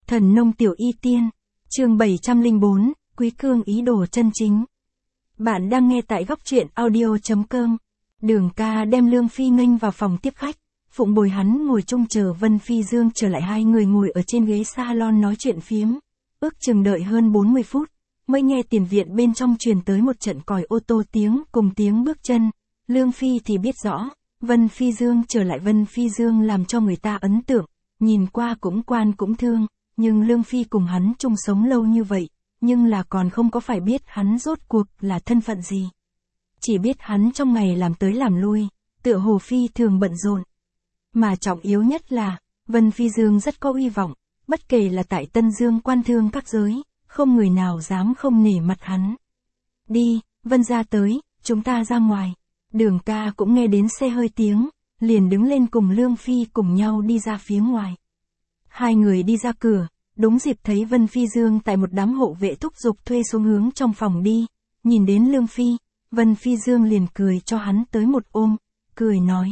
Thần nông tiểu y tiên, chương 704, Quý Cương ý đồ chân chính. Bạn đang nghe tại góc truyện audio.com. Đường ca đem Lương Phi nghênh vào phòng tiếp khách, Phụng bồi hắn ngồi trông chờ Vân Phi Dương trở lại, hai người ngồi ở trên ghế salon nói chuyện phiếm. Ước chừng đợi hơn 40 phút, mới nghe tiền viện bên trong truyền tới một trận còi ô tô tiếng cùng tiếng bước chân. Lương Phi thì biết rõ, Vân Phi Dương trở lại. Vân Phi Dương làm cho người ta ấn tượng, nhìn qua cũng quan cũng thương, nhưng Lương Phi cùng hắn chung sống lâu như vậy, nhưng là còn không có phải biết hắn rốt cuộc là thân phận gì. Chỉ biết hắn trong ngày làm tới làm lui, tựa hồ phi thường bận rộn. Mà trọng yếu nhất là, Vân Phi Dương rất có uy vọng, bất kể là tại Tân Dương quan thương các giới, không người nào dám không nể mặt hắn. Đi, Vân ra tới, chúng ta ra ngoài. Đường ca cũng nghe đến xe hơi tiếng, liền đứng lên cùng Lương Phi cùng nhau đi ra phía ngoài. Hai người đi ra cửa, đúng dịp thấy Vân Phi Dương tại một đám hộ vệ thúc giục thuê xuống hướng trong phòng đi. Nhìn đến Lương Phi, Vân Phi Dương liền cười cho hắn tới một ôm, cười nói.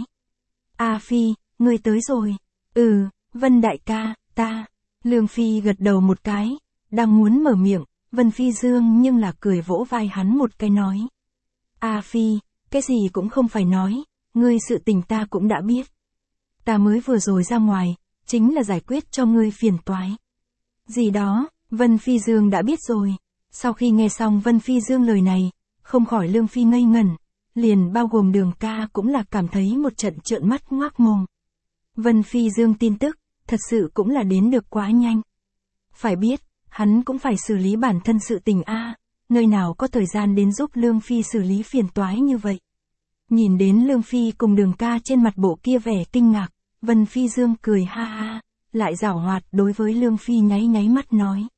A Phi, ngươi tới rồi. Ừ, Vân đại ca, ta. Lương Phi gật đầu một cái, đang muốn mở miệng, Vân Phi Dương nhưng là cười vỗ vai hắn một cái nói. A Phi, cái gì cũng không phải nói, ngươi sự tình ta cũng đã biết. Ta mới vừa rồi ra ngoài, chính là giải quyết cho ngươi phiền toái. Gì đó, Vân Phi Dương đã biết rồi. Sau khi nghe xong Vân Phi Dương lời này, không khỏi Lương Phi ngây ngẩn, liền bao gồm Đường ca cũng là cảm thấy một trận trợn mắt ngoác mồm. Vân Phi Dương tin tức, thật sự cũng là đến được quá nhanh. Phải biết, hắn cũng phải xử lý bản thân sự tình nơi nào có thời gian đến giúp Lương Phi xử lý phiền toái như vậy. Nhìn đến Lương Phi cùng Đường ca trên mặt bộ kia vẻ kinh ngạc, Vân Phi Dương cười ha ha, lại giảo hoạt đối với Lương Phi nháy nháy mắt nói.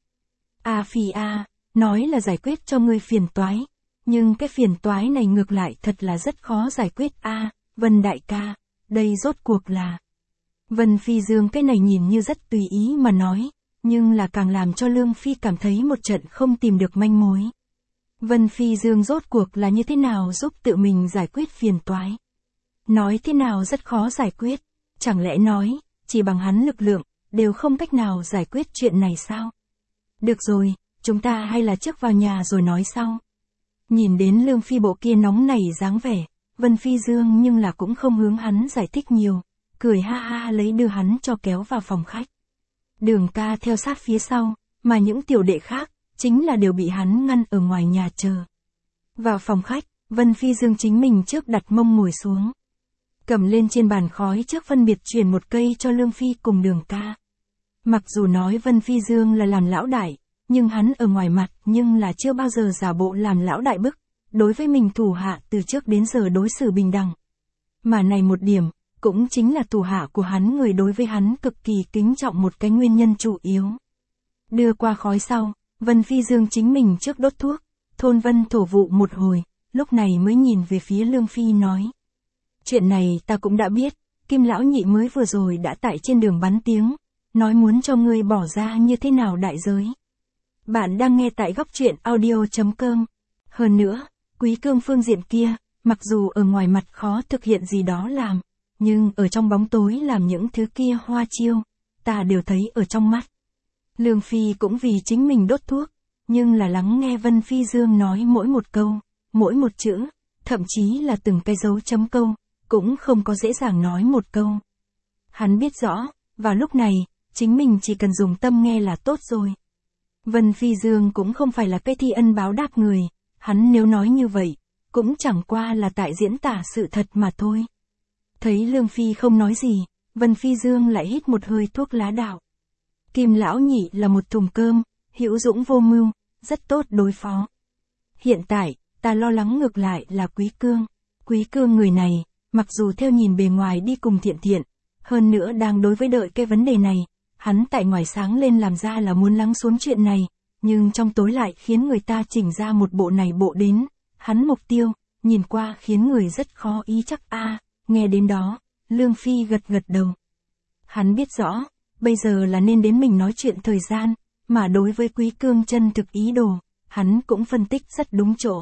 A Phi nói là giải quyết cho ngươi phiền toái, nhưng cái phiền toái này ngược lại thật là rất khó giải quyết Vân đại ca, đây rốt cuộc là. Vân Phi Dương cái này nhìn như rất tùy ý mà nói, nhưng là càng làm cho Lương Phi cảm thấy một trận không tìm được manh mối. Vân Phi Dương rốt cuộc là như thế nào giúp tự mình giải quyết phiền toái? Nói thế nào rất khó giải quyết, chẳng lẽ nói, chỉ bằng hắn lực lượng, đều không cách nào giải quyết chuyện này sao? Được rồi, chúng ta hay là trước vào nhà rồi nói sau. Nhìn đến Lương Phi bộ kia nóng nảy dáng vẻ, Vân Phi Dương nhưng là cũng không hướng hắn giải thích nhiều, cười ha ha lấy đưa hắn cho kéo vào phòng khách. Đường ca theo sát phía sau, mà những tiểu đệ khác, chính là đều bị hắn ngăn ở ngoài nhà chờ. Vào phòng khách, Vân Phi Dương chính mình trước đặt mông ngồi xuống. Cầm lên trên bàn khói trước phân biệt chuyển một cây cho Lương Phi cùng Đường ca. Mặc dù nói Vân Phi Dương là làm lão đại, nhưng hắn ở ngoài mặt nhưng là chưa bao giờ giả bộ làm lão đại bức, đối với mình thủ hạ từ trước đến giờ đối xử bình đẳng. Mà này một điểm, cũng chính là thủ hạ của hắn người đối với hắn cực kỳ kính trọng một cái nguyên nhân chủ yếu. Đưa qua khói sau, Vân Phi Dương chính mình trước đốt thuốc, thôn vân thổ vụ một hồi, lúc này mới nhìn về phía Lương Phi nói. Chuyện này ta cũng đã biết, Kim lão nhị mới vừa rồi đã tại trên đường bắn tiếng, nói muốn cho ngươi bỏ ra như thế nào đại giới. Bạn đang nghe tại góc truyện audio.com. Hơn nữa, Quý Cương phương diện kia, mặc dù ở ngoài mặt khó thực hiện gì đó làm, nhưng ở trong bóng tối làm những thứ kia hoa chiêu, ta đều thấy ở trong mắt. Lương Phi cũng vì chính mình đốt thuốc, nhưng là lắng nghe Vân Phi Dương nói mỗi một câu, mỗi một chữ, thậm chí là từng cái dấu chấm câu, cũng không có dễ dàng nói một câu. Hắn biết rõ, vào lúc này, chính mình chỉ cần dùng tâm nghe là tốt rồi. Vân Phi Dương cũng không phải là cái thi ân báo đáp người, hắn nếu nói như vậy, cũng chẳng qua là tại diễn tả sự thật mà thôi. Thấy Lương Phi không nói gì, Vân Phi Dương lại hít một hơi thuốc lá đạo. Kim lão nhị là một thùng cơm, hữu dũng vô mưu, rất tốt đối phó. Hiện tại, ta lo lắng ngược lại là Quý Cương. Quý Cương người này, mặc dù theo nhìn bề ngoài đi cùng thiện thiện, hơn nữa đang đối với đợi cái vấn đề này, hắn tại ngoài sáng lên làm ra là muốn lắng xuống chuyện này, nhưng trong tối lại khiến người ta chỉnh ra một bộ này bộ đến, hắn mục tiêu, nhìn qua khiến người rất khó ý chắc nghe đến đó, Lương Phi gật gật đầu. Hắn biết rõ, bây giờ là nên đến mình nói chuyện thời gian, mà đối với Quý Cương chân thực ý đồ, hắn cũng phân tích rất đúng chỗ.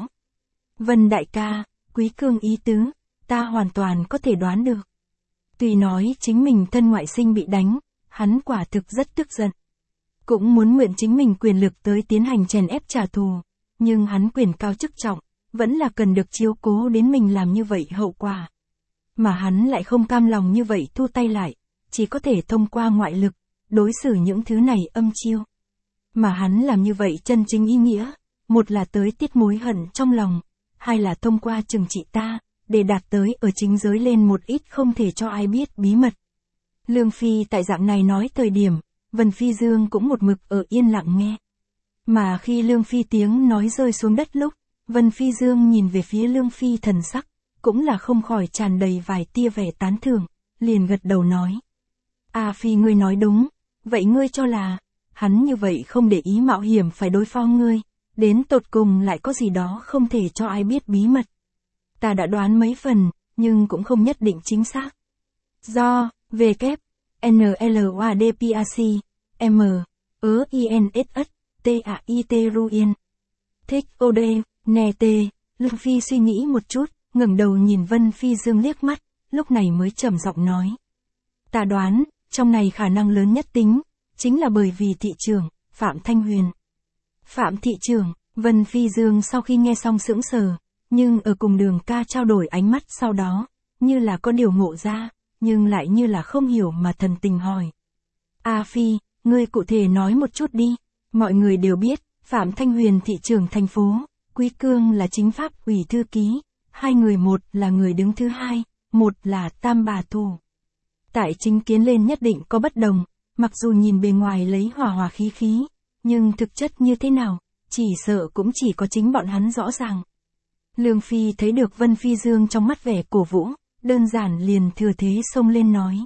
Vân đại ca, Quý Cương ý tứ, ta hoàn toàn có thể đoán được. Tuy nói chính mình thân ngoại sinh bị đánh, hắn quả thực rất tức giận. cũng muốn mượn chính mình quyền lực tới tiến hành chèn ép trả thù, nhưng hắn quyền cao chức trọng, vẫn là cần được chiếu cố đến mình làm như vậy hậu quả. Mà hắn lại không cam lòng như vậy thu tay lại, chỉ có thể thông qua ngoại lực, đối xử những thứ này âm chiêu. Mà hắn làm như vậy chân chính ý nghĩa, một là tới tiết mối hận trong lòng, hai là thông qua trừng trị ta, để đạt tới ở chính giới lên một ít không thể cho ai biết bí mật. Lương Phi tại dạng này nói thời điểm, Vân Phi Dương cũng một mực ở yên lặng nghe. Mà khi Lương Phi tiếng nói rơi xuống đất lúc, Vân Phi Dương nhìn về phía Lương Phi thần sắc, cũng là không khỏi tràn đầy vài tia vẻ tán thưởng, liền gật đầu nói. A Phi ngươi nói đúng, vậy ngươi cho là, hắn như vậy không để ý mạo hiểm phải đối phó ngươi, đến tột cùng lại có gì đó không thể cho ai biết bí mật. Ta đã đoán mấy phần, nhưng cũng không nhất định chính xác. Do, V kép, NLOADPAC, M, INSS, TAIT Ruin. Thích OD, nè tê, Lương Phi suy nghĩ một chút, ngẩng đầu nhìn Vân Phi Dương liếc mắt, lúc này mới trầm giọng nói. Ta đoán, trong này khả năng lớn nhất tính, chính là bởi vì thị trưởng, Phạm Thanh Huyền. Phạm thị trưởng, Vân Phi Dương sau khi nghe xong sững sờ, nhưng ở cùng Đường Ca trao đổi ánh mắt sau đó, như là có điều ngộ ra, nhưng lại như là không hiểu mà thần tình hỏi. A Phi, ngươi cụ thể nói một chút đi, mọi người đều biết, Phạm Thanh Huyền thị trưởng thành phố, Quý Cương là chính pháp ủy thư ký, hai người một là người đứng thứ hai, một là tam bà thủ. Tại chính kiến lên nhất định có bất đồng, mặc dù nhìn bề ngoài lấy hòa hòa khí khí, nhưng thực chất như thế nào, chỉ sợ cũng chỉ có chính bọn hắn rõ ràng. Lương Phi thấy được Vân Phi Dương trong mắt vẻ cổ vũ, đơn giản liền thừa thế xông lên nói.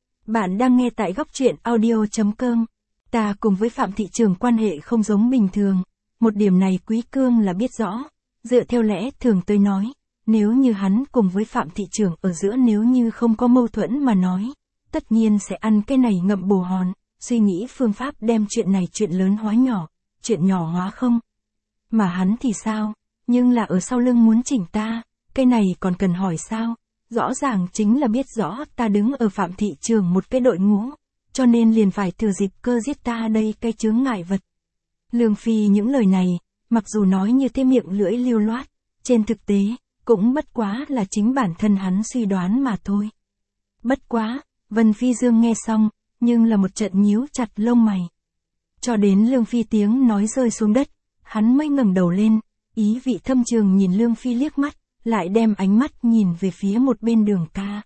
Bạn đang nghe tại góc truyện audio.com. Ta cùng với Phạm thị trưởng quan hệ không giống bình thường, một điểm này Quý Cương là biết rõ, dựa theo lẽ thường tôi nói, nếu như hắn cùng với Phạm thị trưởng ở giữa nếu như không có mâu thuẫn mà nói, tất nhiên sẽ ăn cái này ngậm bồ hòn, suy nghĩ phương pháp đem chuyện này chuyện lớn hóa nhỏ, chuyện nhỏ hóa không. Mà hắn thì sao, nhưng là ở sau lưng muốn chỉnh ta, cái này còn cần hỏi sao, rõ ràng chính là biết rõ ta đứng ở Phạm thị trưởng một cái đội ngũ, cho nên liền phải thừa dịp cơ giết ta đây cái chướng ngại vật. Lương Phi những lời này, mặc dù nói như thế miệng lưỡi lưu loát, trên thực tế, cũng bất quá là chính bản thân hắn suy đoán mà thôi. Bất quá, Vân Phi Dương nghe xong, nhưng là một trận nhíu chặt lông mày. Cho đến Lương Phi tiếng nói rơi xuống đất, hắn mới ngẩng đầu lên, ý vị thâm trường nhìn Lương Phi liếc mắt, lại đem ánh mắt nhìn về phía một bên Đường Ca.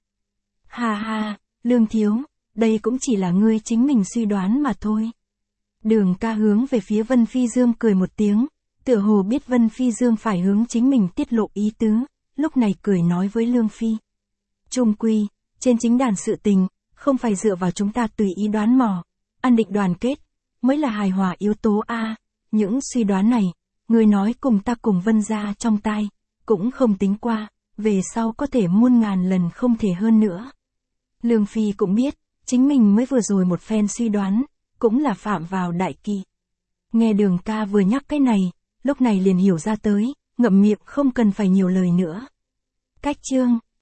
Ha ha, Lương thiếu, đây cũng chỉ là ngươi chính mình suy đoán mà thôi. Đường Ca hướng về phía Vân Phi Dương cười một tiếng, tựa hồ biết Vân Phi Dương phải hướng chính mình tiết lộ ý tứ, lúc này cười nói với Lương Phi. Chung quy, trên chính đàn sự tình, không phải dựa vào chúng ta tùy ý đoán mò, an định đoàn kết, mới là hài hòa yếu tố A. Những suy đoán này, người nói cùng ta cùng Vân gia trong tai, cũng không tính qua, về sau có thể muôn ngàn lần không thể hơn nữa. Lương Phi cũng biết, chính mình mới vừa rồi một phen suy đoán, cũng là phạm vào đại kỵ. Nghe Đường Ca vừa nhắc cái này, lúc này liền hiểu ra tới, ngậm miệng không cần phải nhiều lời nữa. Cách chương